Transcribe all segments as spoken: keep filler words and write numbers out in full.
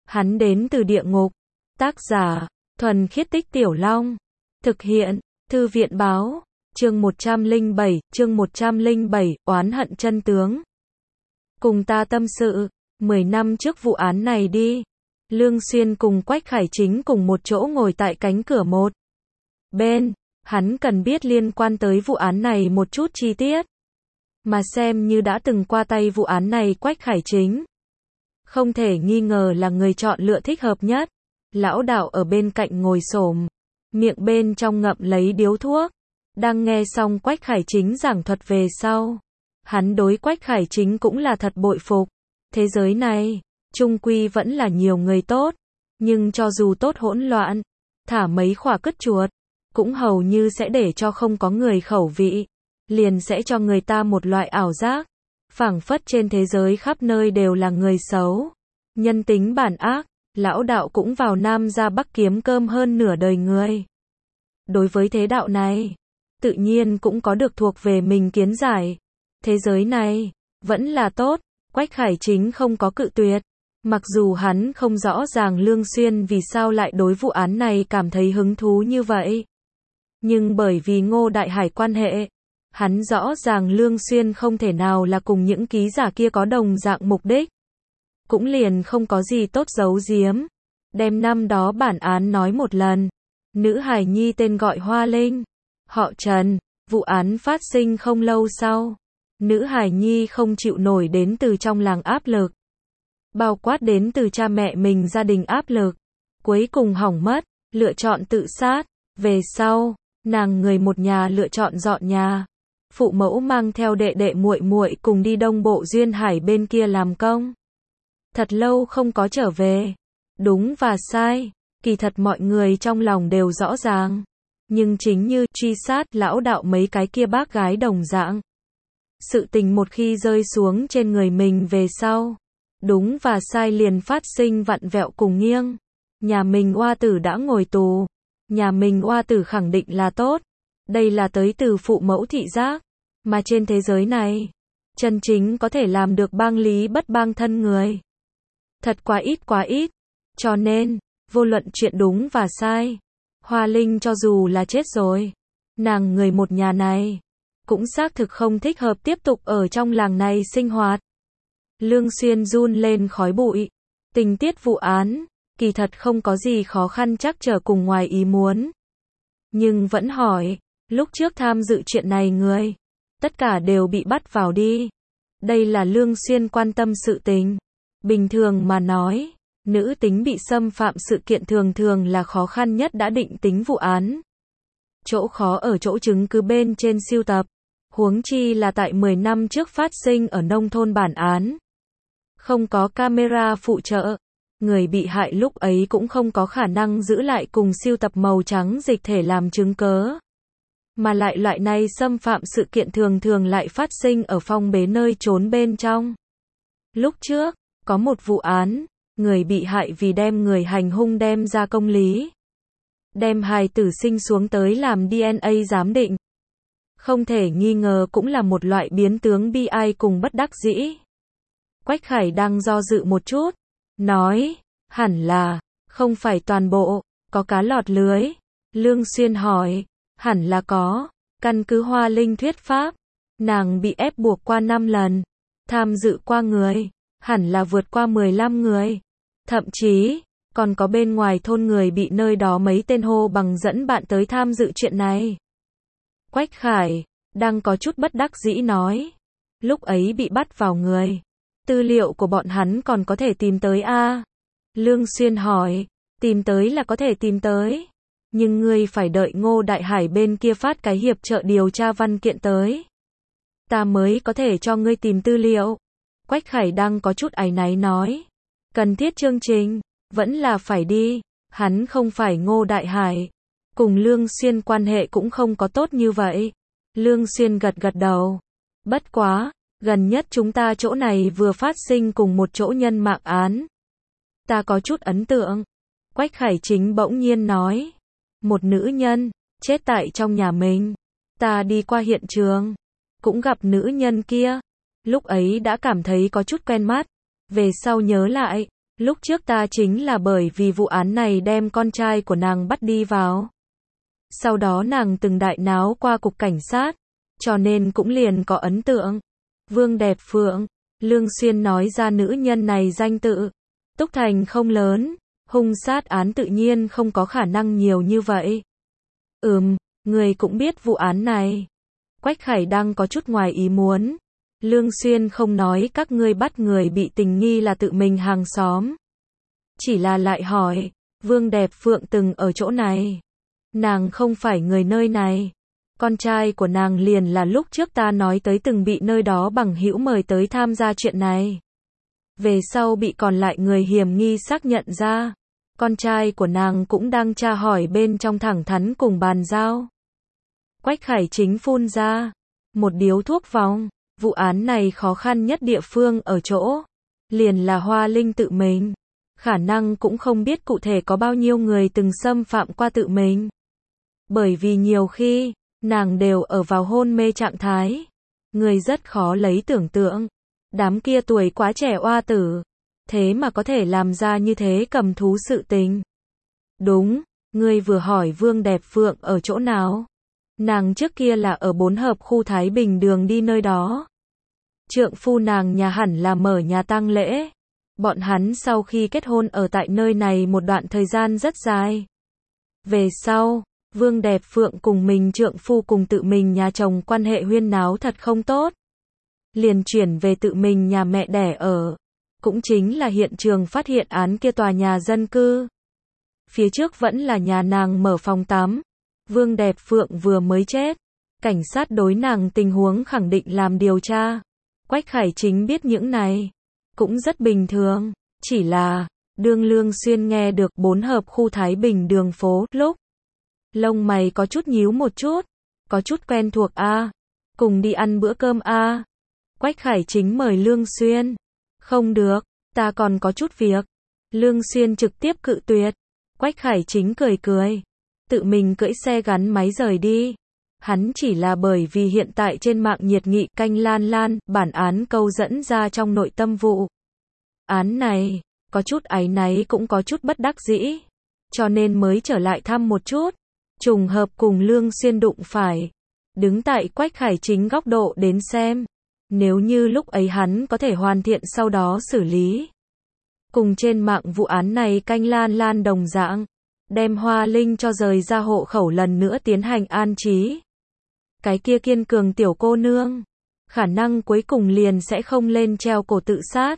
Hắn đến từ địa ngục. Tác giả, Thuần Khiết Tích Tiểu Long. Thực hiện, Thư viện Báo. Chương một trăm lẻ bảy, chương một trăm lẻ bảy, oán hận chân tướng. Cùng ta tâm sự, mười năm trước vụ án này đi. Lương Xuyên cùng Quách Khải Chính cùng một chỗ ngồi tại cánh cửa một bên. Hắn cần biết liên quan tới vụ án này một chút chi tiết. Mà xem như đã từng qua tay vụ án này Quách Khải Chính. Không thể nghi ngờ là người chọn lựa thích hợp nhất. Lão đạo ở bên cạnh ngồi xổm, miệng bên trong ngậm lấy điếu thuốc. Đang nghe xong Quách Khải Chính giảng thuật về sau. Hắn đối Quách Khải Chính cũng là thật bội phục. Thế giới này, chung quy vẫn là nhiều người tốt. Nhưng cho dù tốt hỗn loạn, thả mấy khỏa cứt chuột, cũng hầu như sẽ để cho không có người khẩu vị. Liền sẽ cho người ta một loại ảo giác. Phảng phất trên thế giới khắp nơi đều là người xấu. Nhân tính bản ác, lão đạo cũng vào Nam ra Bắc kiếm cơm hơn nửa đời người. Đối với thế đạo này, tự nhiên cũng có được thuộc về mình kiến giải. Thế giới này, vẫn là tốt, Quách Khải Chính không có cự tuyệt. Mặc dù hắn không rõ ràng Lương Xuyên vì sao lại đối vụ án này cảm thấy hứng thú như vậy. Nhưng bởi vì Ngô Đại Hải quan hệ, hắn rõ ràng Lương Xuyên không thể nào là cùng những ký giả kia có đồng dạng mục đích. Cũng liền không có gì tốt giấu giếm. Đem năm đó bản án nói một lần. Nữ hài nhi tên gọi Hoa Linh. Họ Trần. Vụ án phát sinh không lâu sau. Nữ hài nhi không chịu nổi đến từ trong làng áp lực. Bao quát đến từ cha mẹ mình gia đình áp lực. Cuối cùng hỏng mất. Lựa chọn tự sát. Về sau, nàng người một nhà lựa chọn dọn nhà. Phụ mẫu mang theo đệ đệ muội muội cùng đi Đông Bộ Duyên Hải bên kia làm công. Thật lâu không có trở về. Đúng và sai, kỳ thật mọi người trong lòng đều rõ ràng. Nhưng chính như truy sát lão đạo mấy cái kia bác gái đồng dạng. Sự tình một khi rơi xuống trên người mình về sau. Đúng và sai liền phát sinh vặn vẹo cùng nghiêng. Nhà mình oa tử đã ngồi tù. Nhà mình oa tử khẳng định là tốt. Đây là tới từ phụ mẫu thị giác. Mà trên thế giới này, chân chính có thể làm được bang lý bất bang thân người. Thật quá ít quá ít. Cho nên, vô luận chuyện đúng và sai. Hoa Linh cho dù là chết rồi. Nàng người một nhà này. Cũng xác thực không thích hợp tiếp tục ở trong làng này sinh hoạt. Lương Xuyên run lên khói bụi. Tình tiết vụ án, kỳ thật không có gì khó khăn trắc trở cùng ngoài ý muốn. Nhưng vẫn hỏi, lúc trước tham dự chuyện này người. Tất cả đều bị bắt vào đi. Đây là Lương Xuyên quan tâm sự tình. Bình thường mà nói, nữ tính bị xâm phạm sự kiện thường thường là khó khăn nhất đã định tính vụ án. Chỗ khó ở chỗ chứng cứ bên trên sưu tập. Huống chi là tại mười năm trước phát sinh ở nông thôn bản án. Không có camera phụ trợ. Người bị hại lúc ấy cũng không có khả năng giữ lại cùng sưu tập màu trắng dịch thể làm chứng cớ. Mà lại loại này xâm phạm sự kiện thường thường lại phát sinh ở phong bế nơi trốn bên trong. Lúc trước, có một vụ án, người bị hại vì đem người hành hung đem ra công lý. Đem hài tử sinh xuống tới làm đê en a giám định. Không thể nghi ngờ cũng là một loại biến tướng bi ai cùng bất đắc dĩ. Quách Khải đang do dự một chút. Nói, hẳn là, không phải toàn bộ, có cá lọt lưới. Lương Xuyên hỏi, hẳn là có, căn cứ Hoa Linh thuyết pháp. Nàng bị ép buộc qua năm lần. Tham dự qua người. Hẳn là vượt qua mười lăm người. Thậm chí, còn có bên ngoài thôn người bị nơi đó mấy tên hô bằng dẫn bạn tới tham dự chuyện này. Quách Khải, đang có chút bất đắc dĩ nói. Lúc ấy bị bắt vào người. Tư liệu của bọn hắn còn có thể tìm tới a à? Lương Xuyên hỏi, tìm tới là có thể tìm tới. Nhưng ngươi phải đợi Ngô Đại Hải bên kia phát cái hiệp trợ điều tra văn kiện tới. Ta mới có thể cho ngươi tìm tư liệu. Quách Khải đang có chút áy náy nói. Cần thiết chương trình, vẫn là phải đi. Hắn không phải Ngô Đại Hải. Cùng Lương Xuyên quan hệ cũng không có tốt như vậy. Lương Xuyên gật gật đầu. Bất quá, gần nhất chúng ta chỗ này vừa phát sinh cùng một chỗ nhân mạng án. Ta có chút ấn tượng. Quách Khải Chính bỗng nhiên nói. Một nữ nhân, chết tại trong nhà mình. Ta đi qua hiện trường. Cũng gặp nữ nhân kia. Lúc ấy đã cảm thấy có chút quen mắt. Về sau nhớ lại, Lúc trước ta chính là bởi vì vụ án này đem con trai của nàng bắt đi vào. Sau đó nàng từng đại náo qua cục cảnh sát, cho nên cũng liền có ấn tượng. Vương Đẹp Phượng, Lương Xuyên nói ra nữ nhân này danh tự. Túc Thành không lớn, hung sát án tự nhiên không có khả năng nhiều như vậy. Ừm, người cũng biết vụ án này. Quách Khải Đăng có chút ngoài ý muốn. Lương Xuyên không nói các ngươi bắt người bị tình nghi là tự mình hàng xóm. Chỉ là lại hỏi, Vương Đẹp Phượng từng ở chỗ này. Nàng không phải người nơi này. Con trai của nàng liền là lúc trước ta nói tới từng bị nơi đó bằng hữu mời tới tham gia chuyện này. Về sau bị còn lại người hiểm nghi xác nhận ra. Con trai của nàng cũng đang tra hỏi bên trong thẳng thắn cùng bàn giao. Quách Khải Chính phun ra một điếu thuốc vòng. Vụ án này khó khăn nhất địa phương ở chỗ. Liền là Hoa Linh tự mình. Khả năng cũng không biết cụ thể có bao nhiêu người từng xâm phạm qua tự mình. Bởi vì nhiều khi, nàng đều ở vào hôn mê trạng thái. Người rất khó lấy tưởng tượng. Đám kia tuổi quá trẻ oa tử. Thế mà có thể làm ra như thế cầm thú sự tình. Đúng, ngươi vừa hỏi Vương Đẹp Phượng ở chỗ nào. Nàng trước kia là ở bốn hợp khu Thái Bình đường đi nơi đó. Trượng phu nàng nhà hẳn là mở nhà tang lễ. Bọn hắn sau khi kết hôn ở tại nơi này một đoạn thời gian rất dài. Về sau, Vương Đẹp Phượng cùng mình trượng phu cùng tự mình nhà chồng quan hệ huyên náo thật không tốt. Liền chuyển về tự mình nhà mẹ đẻ ở. Cũng chính là hiện trường phát hiện án kia tòa nhà dân cư. Phía trước vẫn là nhà nàng mở phòng tắm. Vương Đẹp Phượng vừa mới chết. Cảnh sát đối nàng tình huống khẳng định làm điều tra. Quách Khải Chính biết những này. Cũng rất bình thường. Chỉ là, đương Lương Xuyên nghe được bốn hợp khu Thái Bình đường phố lúc. Lông mày có chút nhíu một chút. Có chút quen thuộc a à. Cùng đi ăn bữa cơm a à. Quách Khải Chính mời Lương Xuyên. Không được, ta còn có chút việc. Lương Xuyên trực tiếp cự tuyệt. Quách Khải Chính cười cười. Tự mình cưỡi xe gắn máy rời đi. Hắn chỉ là bởi vì hiện tại trên mạng nhiệt nghị canh lan lan, bản án câu dẫn ra trong nội tâm vụ. Án này, có chút áy náy cũng có chút bất đắc dĩ. Cho nên mới trở lại thăm một chút. Trùng hợp cùng Lương Xuyên đụng phải. Đứng tại Quách Khải Chính góc độ đến xem. Nếu như lúc ấy hắn có thể hoàn thiện sau đó xử lý. Cùng trên mạng vụ án này canh lan lan đồng dạng. Đem Hoa Linh cho rời ra hộ khẩu lần nữa tiến hành an trí. Cái kia kiên cường tiểu cô nương. Khả năng cuối cùng liền sẽ không lên treo cổ tự sát.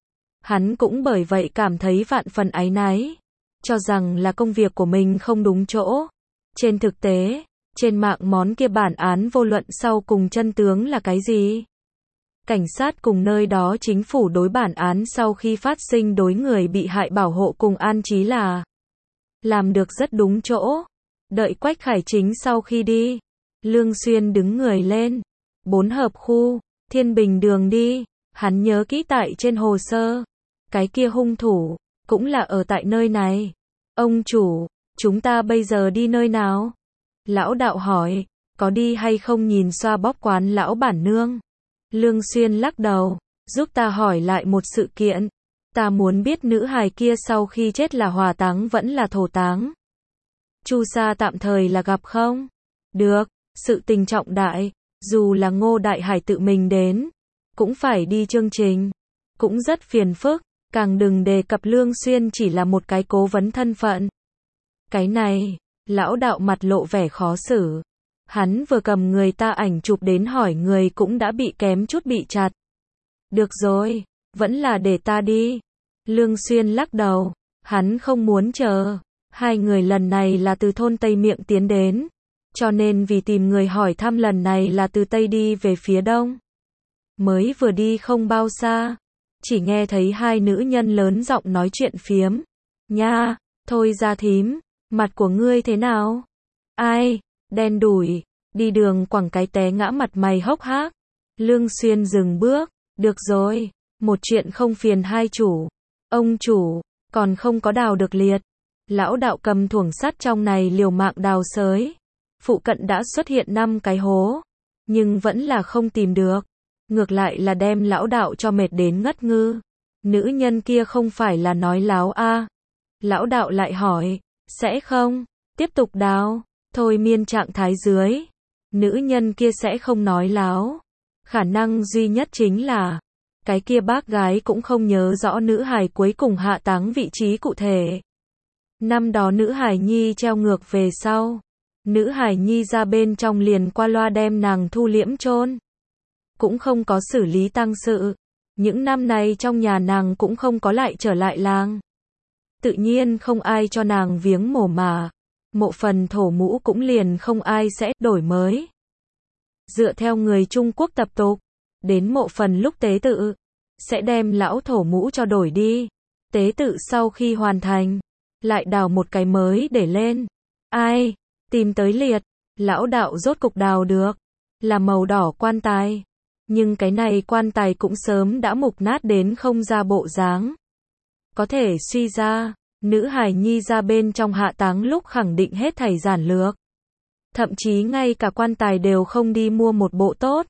Hắn cũng bởi vậy cảm thấy vạn phần áy náy. Cho rằng là công việc của mình không đúng chỗ. Trên thực tế, trên mạng món kia bản án vô luận sau cùng chân tướng là cái gì? Cảnh sát cùng nơi đó chính phủ đối bản án sau khi phát sinh đối người bị hại bảo hộ cùng an trí là làm được rất đúng chỗ. Đợi Quách Khải Chính sau khi đi, Lương Xuyên đứng người lên. Bốn hợp khu, Thiên Bình đường đi. Hắn nhớ kỹ tại trên hồ sơ. Cái kia hung thủ, cũng là ở tại nơi này. Ông chủ, chúng ta bây giờ đi nơi nào? Lão đạo hỏi, có đi hay không nhìn xoa bóp quán lão bản nương? Lương Xuyên lắc đầu, giúp ta hỏi lại một sự kiện. Ta muốn biết nữ hài kia sau khi chết là hỏa táng vẫn là thổ táng. Chu Sa tạm thời là gặp không? Được, sự tình trọng đại, dù là Ngô Đại Hải tự mình đến, cũng phải đi chương trình. Cũng rất phiền phức, càng đừng đề cập Lương Xuyên chỉ là một cái cố vấn thân phận. Cái này, lão đạo mặt lộ vẻ khó xử. Hắn vừa cầm người ta ảnh chụp đến hỏi người cũng đã bị kém chút bị chặt. Được rồi, vẫn là để ta đi. Lương Xuyên lắc đầu, hắn không muốn chờ. Hai người lần này là từ thôn Tây Miệng tiến đến. Cho nên vì tìm người hỏi thăm lần này là từ Tây đi về phía Đông. Mới vừa đi không bao xa. Chỉ nghe thấy hai nữ nhân lớn giọng nói chuyện phiếm. Nha, thôi ra thím, mặt của ngươi thế nào? Ai? Đen đủi, đi đường quẳng cái té ngã mặt mày hốc hác. Lương Xuyên dừng bước, được rồi, một chuyện không phiền hai chủ. Ông chủ, còn không có đào được liệt. Lão đạo cầm thuổng sắt trong này liều mạng đào xới. Phụ cận đã xuất hiện năm cái hố, nhưng vẫn là không tìm được. Ngược lại là đem lão đạo cho mệt đến ngất ngư. Nữ nhân kia không phải là nói láo a? Lão đạo lại hỏi, sẽ không, tiếp tục đào, thôi miên trạng thái dưới. Nữ nhân kia sẽ không nói láo. Khả năng duy nhất chính là, cái kia bác gái cũng không nhớ rõ nữ hài cuối cùng hạ táng vị trí cụ thể. Năm đó nữ hài nhi treo ngược về sau. Nữ hài nhi ra bên trong liền qua loa đem nàng thu liễm chôn. Cũng không có xử lý tang sự. Những năm này trong nhà nàng cũng không có lại trở lại làng. Tự nhiên không ai cho nàng viếng mồ mà. Mộ phần thổ mũ cũng liền không ai sẽ đổi mới. Dựa theo người Trung Quốc tập tục, đến mộ phần lúc tế tự, sẽ đem lão thổ mũ cho đổi đi. Tế tự sau khi hoàn thành, lại đào một cái mới để lên. Ai? Tìm tới liệt, lão đạo rốt cục đào được, là màu đỏ quan tài. Nhưng cái này quan tài cũng sớm đã mục nát đến không ra bộ dáng. Có thể suy ra, nữ hài nhi ra bên trong hạ táng lúc khẳng định hết thảy giản lược. Thậm chí ngay cả quan tài đều không đi mua một bộ tốt.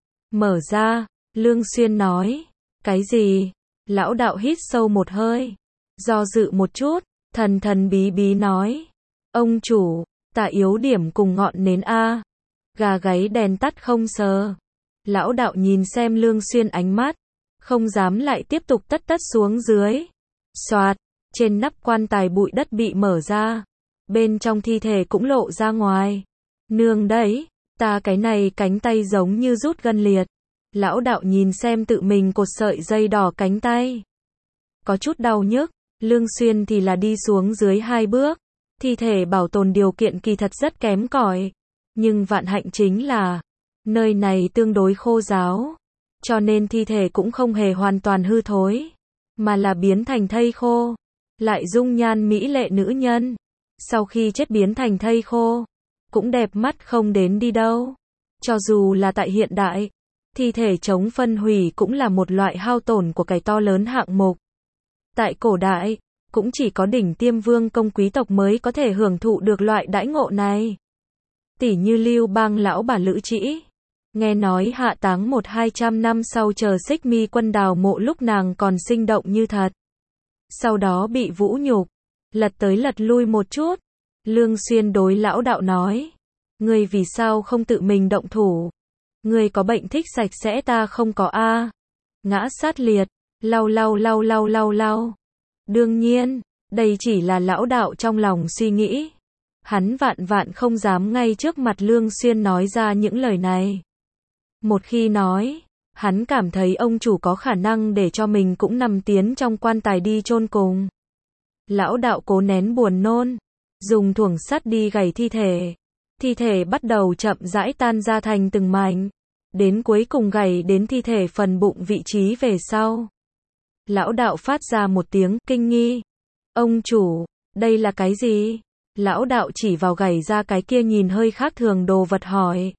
Mở ra, Lương Xuyên nói, cái gì? Lão đạo hít sâu một hơi, do dự một chút, thần thần bí bí nói, ông chủ, ta yếu điểm cùng ngọn nến a. Gà gáy đèn tắt không sờ. Lão đạo nhìn xem Lương Xuyên ánh mắt, không dám lại tiếp tục tất tất xuống dưới. Xoạt, trên nắp quan tài bụi đất bị mở ra, bên trong thi thể cũng lộ ra ngoài. Nương đấy, ta cái này cánh tay giống như rút gân liệt. Lão đạo nhìn xem tự mình cột sợi dây đỏ cánh tay, có chút đau nhức. Lương Xuyên thì là đi xuống dưới hai bước. Thi thể bảo tồn điều kiện kỳ thật rất kém cỏi, nhưng vạn hạnh chính là nơi này tương đối khô ráo, cho nên thi thể cũng không hề hoàn toàn hư thối, mà là biến thành thây khô. Lại dung nhan mỹ lệ nữ nhân, sau khi chết biến thành thây khô, cũng đẹp mắt không đến đi đâu. Cho dù là tại hiện đại, thi thể chống phân hủy cũng là một loại hao tổn của cái to lớn hạng mục. Tại cổ đại, cũng chỉ có đỉnh tiêm vương công quý tộc mới có thể hưởng thụ được loại đãi ngộ này. Tỷ như Lưu Bang lão bà Lữ Trĩ, nghe nói hạ táng một hai trăm năm sau chờ Xích Mi quân đào mộ lúc nàng còn sinh động như thật. Sau đó bị vũ nhục, lật tới lật lui một chút. Lương Xuyên đối lão đạo nói, ngươi vì sao không tự mình động thủ? Ngươi có bệnh thích sạch sẽ ta không có a. Ngã sát liệt, lau lau lau lau lau lau. Đương nhiên, đây chỉ là lão đạo trong lòng suy nghĩ. Hắn vạn vạn không dám ngay trước mặt Lương Xuyên nói ra những lời này. Một khi nói, hắn cảm thấy ông chủ có khả năng để cho mình cũng nằm tiến trong quan tài đi chôn cùng. Lão đạo cố nén buồn nôn, dùng thuổng sắt đi gảy thi thể. Thi thể bắt đầu chậm rãi tan ra thành từng mảnh, đến cuối cùng gảy đến thi thể phần bụng vị trí về sau. Lão đạo phát ra một tiếng kinh nghi. Ông chủ, đây là cái gì? Lão đạo chỉ vào gảy ra cái kia nhìn hơi khác thường đồ vật hỏi.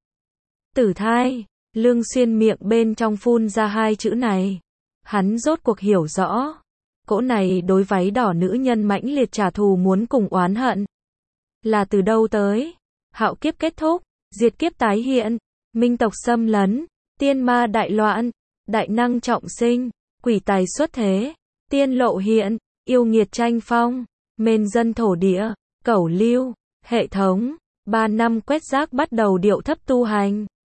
Tử thai. Lương Xuyên miệng bên trong phun ra hai chữ này. Hắn rốt cuộc hiểu rõ. Cỗ này đối váy đỏ nữ nhân mãnh liệt trả thù muốn cùng oán hận. Là từ đâu tới? Hạo kiếp kết thúc, diệt kiếp tái hiện, minh tộc xâm lấn, tiên ma đại loạn, đại năng trọng sinh, quỷ tài xuất thế, tiên lộ hiện, yêu nghiệt tranh phong, mên dân thổ địa, cẩu lưu, hệ thống, ba năm quét rác bắt đầu điệu thấp tu hành.